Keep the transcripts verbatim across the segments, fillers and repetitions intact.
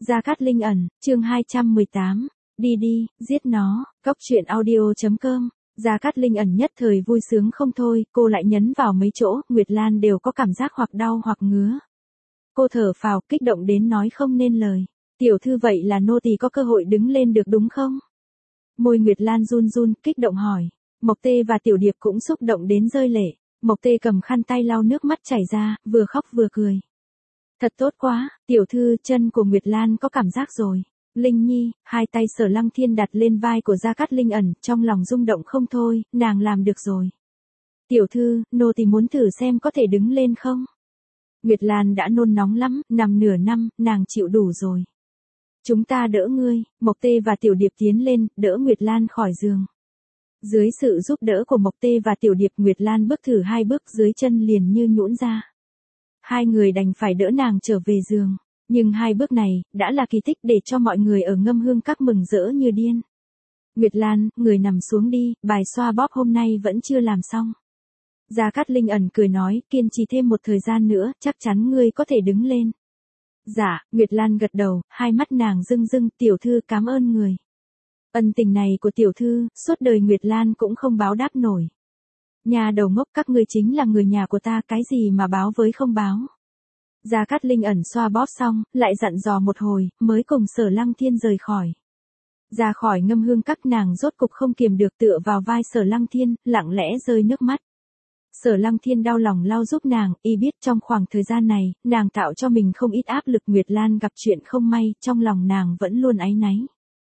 Gia Cát Linh ẩn, chương hai trăm mười tám, đi đi, giết nó, cốc truyện audio.com. Gia Cát Linh ẩn nhất thời vui sướng không thôi, cô lại nhấn vào mấy chỗ, Nguyệt Lan đều có cảm giác hoặc đau hoặc ngứa. Cô thở phào, kích động đến nói không nên lời. Tiểu thư vậy là nô tỳ có cơ hội đứng lên được đúng không? Môi Nguyệt Lan run run, kích động hỏi. Mộc Tê và Tiểu Điệp cũng xúc động đến rơi lệ. Mộc Tê cầm khăn tay lau nước mắt chảy ra, vừa khóc vừa cười. Thật tốt quá, tiểu thư, chân của Nguyệt Lan có cảm giác rồi. Linh Nhi, hai tay Sở Lăng Thiên đặt lên vai của Gia Cát Linh ẩn, trong lòng rung động không thôi, nàng làm được rồi. Tiểu thư, nô tỳ muốn thử xem có thể đứng lên không? Nguyệt Lan đã nôn nóng lắm, nằm nửa năm, nàng chịu đủ rồi. Chúng ta đỡ ngươi, Mộc Tê và Tiểu Điệp tiến lên, đỡ Nguyệt Lan khỏi giường. Dưới sự giúp đỡ của Mộc Tê và Tiểu Điệp, Nguyệt Lan bước thử hai bước, dưới chân liền như nhũn ra. Hai người đành phải đỡ nàng trở về giường. Nhưng hai bước này, đã là kỳ tích để cho mọi người ở Ngâm Hương Các mừng rỡ như điên. Nguyệt Lan, người nằm xuống đi, bài xoa bóp hôm nay vẫn chưa làm xong. Gia Cát Linh ẩn cười nói, kiên trì thêm một thời gian nữa, chắc chắn ngươi có thể đứng lên. Dạ, Nguyệt Lan gật đầu, hai mắt nàng rưng rưng, tiểu thư cảm ơn người. Ân tình này của tiểu thư, suốt đời Nguyệt Lan cũng không báo đáp nổi. Nhà đầu ngốc, các ngươi chính là người nhà của ta, cái gì mà báo với không báo. Gia Cát Linh ẩn xoa bóp xong, lại dặn dò một hồi, mới cùng Sở Lăng Thiên rời khỏi. Ra khỏi Ngâm Hương Các, nàng rốt cục không kiềm được tựa vào vai Sở Lăng Thiên, lặng lẽ rơi nước mắt. Sở Lăng Thiên đau lòng lau giúp nàng, y biết trong khoảng thời gian này, nàng tạo cho mình không ít áp lực. Nguyệt Lan gặp chuyện không may, trong lòng nàng vẫn luôn áy náy.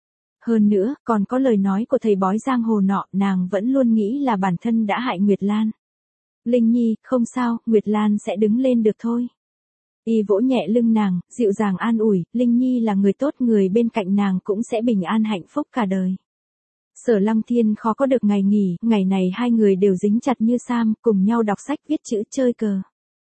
Hơn nữa, còn có lời nói của thầy bói giang hồ nọ, nàng vẫn luôn nghĩ là bản thân đã hại Nguyệt Lan. Linh Nhi, không sao, Nguyệt Lan sẽ đứng lên được thôi. Y vỗ nhẹ lưng nàng, dịu dàng an ủi, Linh Nhi là người tốt, người bên cạnh nàng cũng sẽ bình an hạnh phúc cả đời. Sở Lăng Thiên khó có được ngày nghỉ, ngày này hai người đều dính chặt như sam, cùng nhau đọc sách, viết chữ, chơi cờ.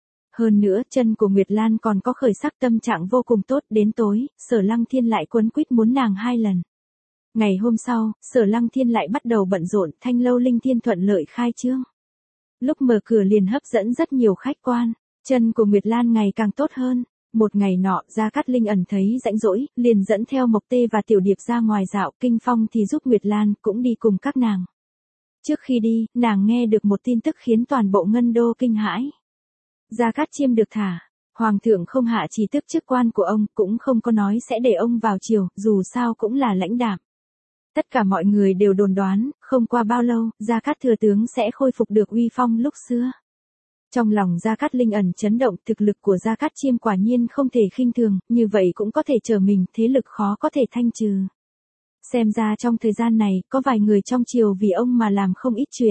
Hơn nữa, chân của Nguyệt Lan còn có khởi sắc, tâm trạng vô cùng tốt, đến tối, Sở Lăng Thiên lại quấn quýt muốn nàng hai lần. Ngày hôm sau, Sở Lăng Thiên lại bắt đầu bận rộn, Thanh lâu Linh Thiên thuận lợi khai trương. Lúc mở cửa liền hấp dẫn rất nhiều khách quan. Chân của Nguyệt Lan ngày càng tốt hơn. Một ngày nọ, Gia Cát Linh ẩn thấy rảnh rỗi, liền dẫn theo Mộc Tê và Tiểu Điệp ra ngoài dạo, Kinh Phong thì giúp Nguyệt Lan, cũng đi cùng các nàng. Trước khi đi, nàng nghe được một tin tức khiến toàn bộ Ngân Đô kinh hãi. Gia Cát Chiêm được thả. Hoàng thượng không hạ chỉ tước chức quan của ông, cũng không có nói sẽ để ông vào triều, dù sao cũng là lãnh đạm. Tất cả mọi người đều đồn đoán, không qua bao lâu, Gia Cát thừa tướng sẽ khôi phục được uy phong lúc xưa. Trong lòng Gia Cát Linh ẩn chấn động, thực lực của Gia Cát Chiêm quả nhiên không thể khinh thường, như vậy cũng có thể trở mình, thế lực khó có thể thanh trừ. Xem ra trong thời gian này, có vài người trong triều vì ông mà làm không ít chuyện.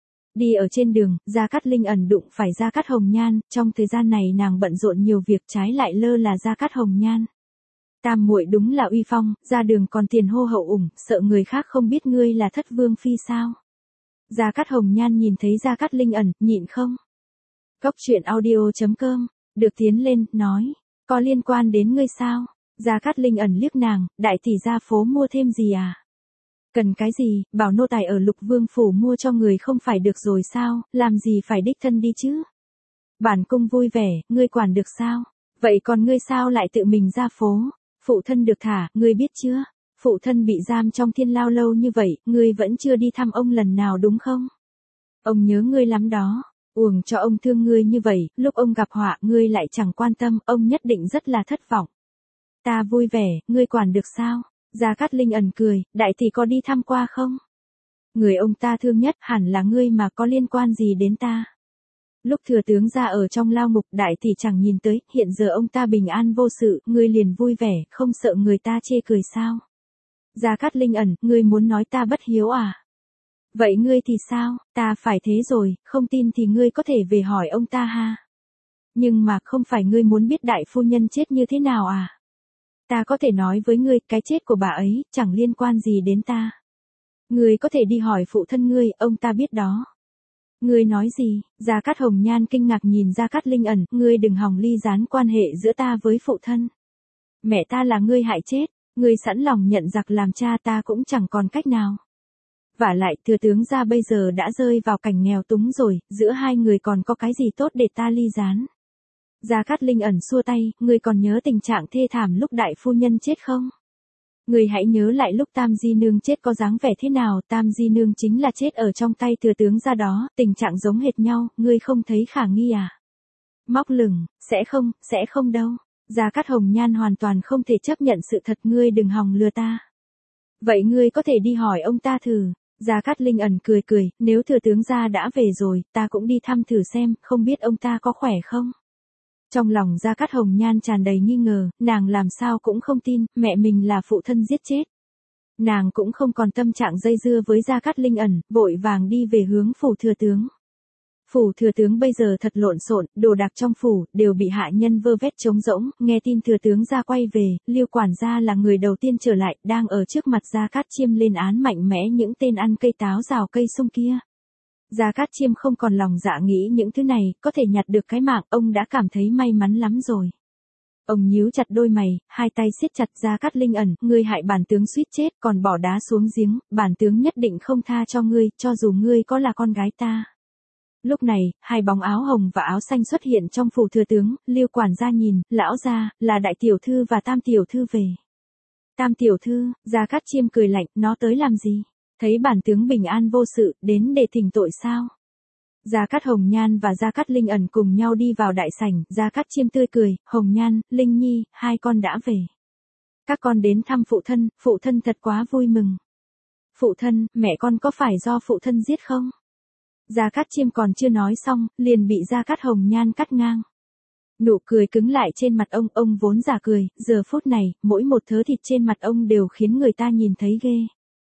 Đi ở trên đường, Gia Cát Linh ẩn đụng phải Gia Cát Hồng Nhan, trong thời gian này nàng bận rộn nhiều việc, trái lại lơ là Gia Cát Hồng Nhan. Tam muội đúng là uy phong, ra đường còn tiền hô hậu ủng, sợ người khác không biết ngươi là Thất Vương phi sao? Gia Cát Hồng Nhan nhìn thấy Gia Cát Linh ẩn, nhịn không? Cốc truyện audio.com, được tiến lên, nói, có liên quan đến ngươi sao? Gia Cát Linh ẩn liếc nàng, đại tỷ ra phố mua thêm gì à? Cần cái gì, bảo nô tài ở Lục Vương phủ mua cho người không phải được rồi sao, làm gì phải đích thân đi chứ? Bản cung vui vẻ, ngươi quản được sao? Vậy còn ngươi sao lại tự mình ra phố? Phụ thân được thả, ngươi biết chưa? Phụ thân bị giam trong thiên lao lâu như vậy, ngươi vẫn chưa đi thăm ông lần nào đúng không? Ông nhớ ngươi lắm đó. Uổng cho ông thương ngươi như vậy, lúc ông gặp họa ngươi lại chẳng quan tâm, ông nhất định rất là thất vọng. Ta vui vẻ, ngươi quản được sao? Gia Cát Linh ẩn cười, đại tỷ có đi thăm qua không? Người ông ta thương nhất hẳn là ngươi mà, có liên quan gì đến ta? Lúc thừa tướng ra ở trong lao ngục, đại tỷ chẳng nhìn tới, hiện giờ ông ta bình an vô sự, ngươi liền vui vẻ, không sợ người ta chê cười sao? Gia Cát Linh ẩn, ngươi muốn nói ta bất hiếu à? Vậy ngươi thì sao, ta phải thế rồi, không tin thì ngươi có thể về hỏi ông ta ha. Nhưng mà không phải ngươi muốn biết đại phu nhân chết như thế nào à? Ta có thể nói với ngươi, cái chết của bà ấy, chẳng liên quan gì đến ta. Ngươi có thể đi hỏi phụ thân ngươi, ông ta biết đó. Ngươi nói gì? Gia Cát Hồng Nhan kinh ngạc nhìn Gia Cát Linh ẩn, ngươi đừng hòng ly gián quan hệ giữa ta với phụ thân. Mẹ ta là ngươi hại chết, ngươi sẵn lòng nhận giặc làm cha ta cũng chẳng còn cách nào. Vả lại, thừa tướng gia bây giờ đã rơi vào cảnh nghèo túng rồi, giữa hai người còn có cái gì tốt để ta ly gián. Gia Cát Linh ẩn xua tay, ngươi còn nhớ tình trạng thê thảm lúc đại phu nhân chết không? Ngươi hãy nhớ lại lúc Tam Di Nương chết có dáng vẻ thế nào, Tam Di Nương chính là chết ở trong tay thừa tướng gia đó, tình trạng giống hệt nhau, ngươi không thấy khả nghi à? Móc lửng, sẽ không, sẽ không đâu. Gia Cát Hồng Nhan hoàn toàn không thể chấp nhận sự thật, ngươi đừng hòng lừa ta. Vậy ngươi có thể đi hỏi ông ta thử. Gia Cát Linh ẩn cười cười, nếu thừa tướng gia đã về rồi, ta cũng đi thăm thử xem, không biết ông ta có khỏe không? Trong lòng Gia Cát Hồng Nhan tràn đầy nghi ngờ, nàng làm sao cũng không tin, mẹ mình là phụ thân giết chết. Nàng cũng không còn tâm trạng dây dưa với Gia Cát Linh ẩn, vội vàng đi về hướng phủ thừa tướng. Phủ thừa tướng bây giờ thật lộn xộn, đồ đạc trong phủ đều bị hạ nhân vơ vét trống rỗng, nghe tin thừa tướng gia quay về, Liêu quản gia là người đầu tiên trở lại, đang ở trước mặt Gia Cát Chiêm lên án mạnh mẽ những tên ăn cây táo rào cây sung kia. Gia Cát Chiêm không còn lòng dạ nghĩ những thứ này, có thể nhặt được cái mạng, ông đã cảm thấy may mắn lắm rồi. Ông nhíu chặt đôi mày, hai tay siết chặt. Gia Cát Linh ẩn, ngươi hại bản tướng suýt chết, còn bỏ đá xuống giếng, bản tướng nhất định không tha cho ngươi, cho dù ngươi có là con gái ta. Lúc này, hai bóng áo hồng và áo xanh xuất hiện trong phủ thừa tướng, Liêu quản gia nhìn, lão gia, là đại tiểu thư và tam tiểu thư về. Tam tiểu thư, Gia Cát Chiêm cười lạnh, nó tới làm gì? Thấy bản tướng bình an vô sự, đến để thỉnh tội sao? Gia Cát Hồng Nhan và Gia Cát Linh ẩn cùng nhau đi vào đại sảnh, Gia Cát Chiêm tươi cười, Hồng Nhan, Linh Nhi, hai con đã về. Các con đến thăm phụ thân, phụ thân thật quá vui mừng. Phụ thân, mẹ con có phải do phụ thân giết không? Gia Cát Chiêm còn chưa nói xong, liền bị Gia Cát Hồng Nhan cắt ngang. Nụ cười cứng lại trên mặt ông, ông vốn giả cười, giờ phút này, mỗi một thớ thịt trên mặt ông đều khiến người ta nhìn thấy ghê.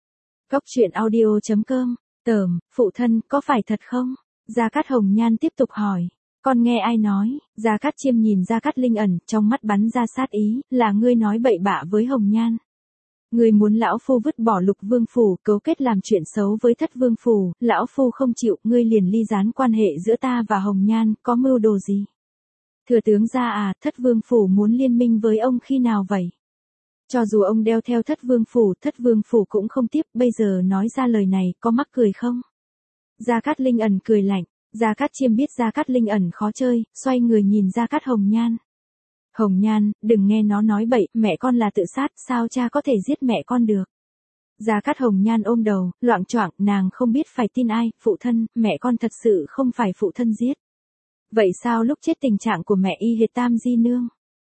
Cốc truyện audio chấm com, tởm, phụ thân, có phải thật không? Gia Cát Hồng Nhan tiếp tục hỏi. Con nghe ai nói? Gia Cát Chiêm nhìn Gia Cát Linh ẩn, trong mắt bắn ra sát ý, là ngươi nói bậy bạ với Hồng Nhan. Ngươi muốn lão phu vứt bỏ Lục Vương phủ, cấu kết làm chuyện xấu với Thất Vương phủ, lão phu không chịu, ngươi liền ly gián quan hệ giữa ta và Hồng Nhan, có mưu đồ gì? Thừa tướng gia à, Thất Vương phủ muốn liên minh với ông khi nào vậy? Cho dù ông đeo theo Thất Vương phủ, Thất Vương phủ cũng không tiếp, bây giờ nói ra lời này, có mắc cười không? Gia Cát Linh ẩn cười lạnh, Gia Cát Chiêm biết Gia Cát Linh ẩn khó chơi, xoay người nhìn Gia Cát Hồng Nhan. Hồng Nhan, đừng nghe nó nói bậy, mẹ con là tự sát, sao cha có thể giết mẹ con được? Gia Cát Hồng Nhan ôm đầu, loạng choạng, nàng không biết phải tin ai, phụ thân, mẹ con thật sự không phải phụ thân giết. Vậy sao lúc chết tình trạng của mẹ y hệt Tam Di Nương?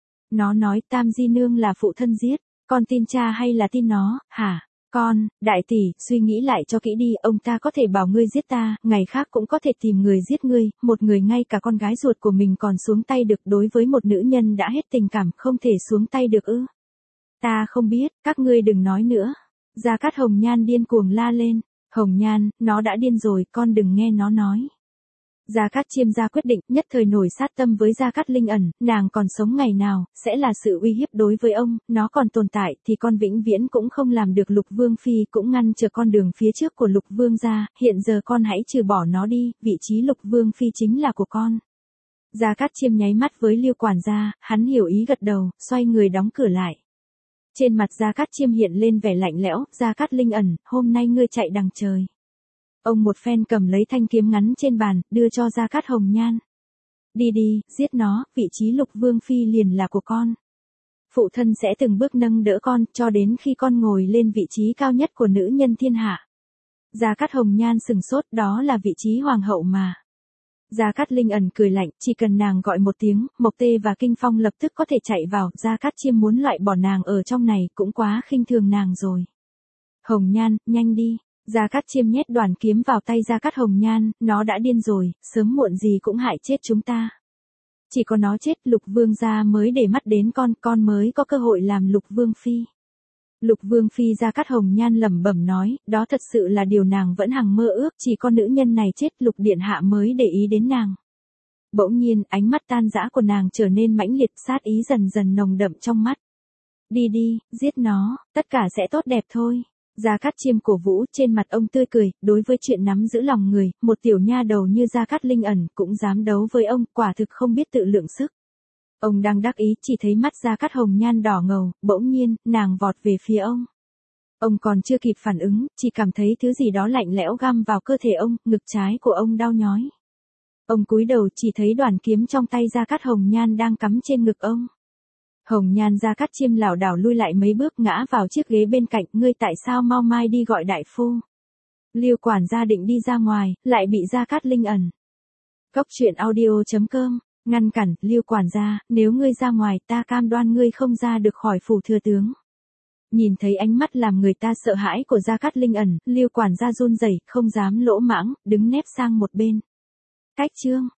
Nó nói Tam Di Nương là phụ thân giết, con tin cha hay là tin nó, hả? Con, đại tỷ, suy nghĩ lại cho kỹ đi, ông ta có thể bảo ngươi giết ta, ngày khác cũng có thể tìm người giết ngươi, một người ngay cả con gái ruột của mình còn xuống tay được, đối với một nữ nhân đã hết tình cảm, không thể xuống tay được ư? Ta không biết, các ngươi đừng nói nữa. Gia Cát Hồng Nhan điên cuồng la lên, Hồng Nhan, nó đã điên rồi, con đừng nghe nó nói. Gia Cát Chiêm ra quyết định, nhất thời nổi sát tâm với Gia Cát Linh ẩn, nàng còn sống ngày nào, sẽ là sự uy hiếp đối với ông, nó còn tồn tại, thì con vĩnh viễn cũng không làm được Lục Vương Phi, cũng ngăn trở con đường phía trước của Lục Vương gia, hiện giờ con hãy trừ bỏ nó đi, vị trí Lục Vương Phi chính là của con. Gia Cát Chiêm nháy mắt với Liêu quản gia, hắn hiểu ý gật đầu, xoay người đóng cửa lại. Trên mặt Gia Cát Chiêm hiện lên vẻ lạnh lẽo, Gia Cát Linh ẩn, hôm nay ngươi chạy đằng trời. Ông một phen cầm lấy thanh kiếm ngắn trên bàn, đưa cho Gia Cát Hồng Nhan. Đi đi, giết nó, vị trí Lục Vương Phi liền là của con. Phụ thân sẽ từng bước nâng đỡ con, cho đến khi con ngồi lên vị trí cao nhất của nữ nhân thiên hạ. Gia Cát Hồng Nhan sừng sốt, đó là vị trí hoàng hậu mà. Gia Cát Linh ẩn cười lạnh, chỉ cần nàng gọi một tiếng, Mộc Tê và Kinh Phong lập tức có thể chạy vào, Gia Cát Chiêm muốn loại bỏ nàng ở trong này, cũng quá khinh thường nàng rồi. Hồng Nhan, nhanh đi. Gia Cát Chiêm nhét đoàn kiếm vào tay Gia Cát Hồng Nhan, nó đã điên rồi, sớm muộn gì cũng hại chết chúng ta. Chỉ có nó chết, Lục Vương gia mới để mắt đến con, con mới có cơ hội làm Lục Vương Phi. Lục Vương Phi Gia Cát Hồng Nhan lẩm bẩm nói, đó thật sự là điều nàng vẫn hằng mơ ước, chỉ con nữ nhân này chết, Lục Điện Hạ mới để ý đến nàng. Bỗng nhiên, ánh mắt tan rã của nàng trở nên mãnh liệt, sát ý dần dần nồng đậm trong mắt. Đi đi, giết nó, tất cả sẽ tốt đẹp thôi. Gia Cát Chiêm cổ vũ, trên mặt ông tươi cười, đối với chuyện nắm giữ lòng người, một tiểu nha đầu như Gia Cát Linh ẩn cũng dám đấu với ông, quả thực không biết tự lượng sức. Ông đang đắc ý, chỉ thấy mắt Gia Cát Hồng Nhan đỏ ngầu, bỗng nhiên, nàng vọt về phía ông. Ông còn chưa kịp phản ứng, chỉ cảm thấy thứ gì đó lạnh lẽo găm vào cơ thể ông, ngực trái của ông đau nhói. Ông cúi đầu chỉ thấy đoàn kiếm trong tay Gia Cát Hồng Nhan đang cắm trên ngực ông. Hồng Nhan Gia Cát Chiêm lảo đảo lui lại mấy bước ngã vào chiếc ghế bên cạnh, ngươi tại sao mau mai đi gọi đại phu. Lưu quản gia định đi ra ngoài, lại bị Gia Cát Linh ẩn. Cốc truyện audio.com, ngăn cản, Lưu quản gia, nếu ngươi ra ngoài ta cam đoan ngươi không ra được khỏi phủ thừa tướng. Nhìn thấy ánh mắt làm người ta sợ hãi của Gia Cát Linh ẩn, Lưu quản gia run rẩy, không dám lỗ mãng, đứng nép sang một bên. Cách chương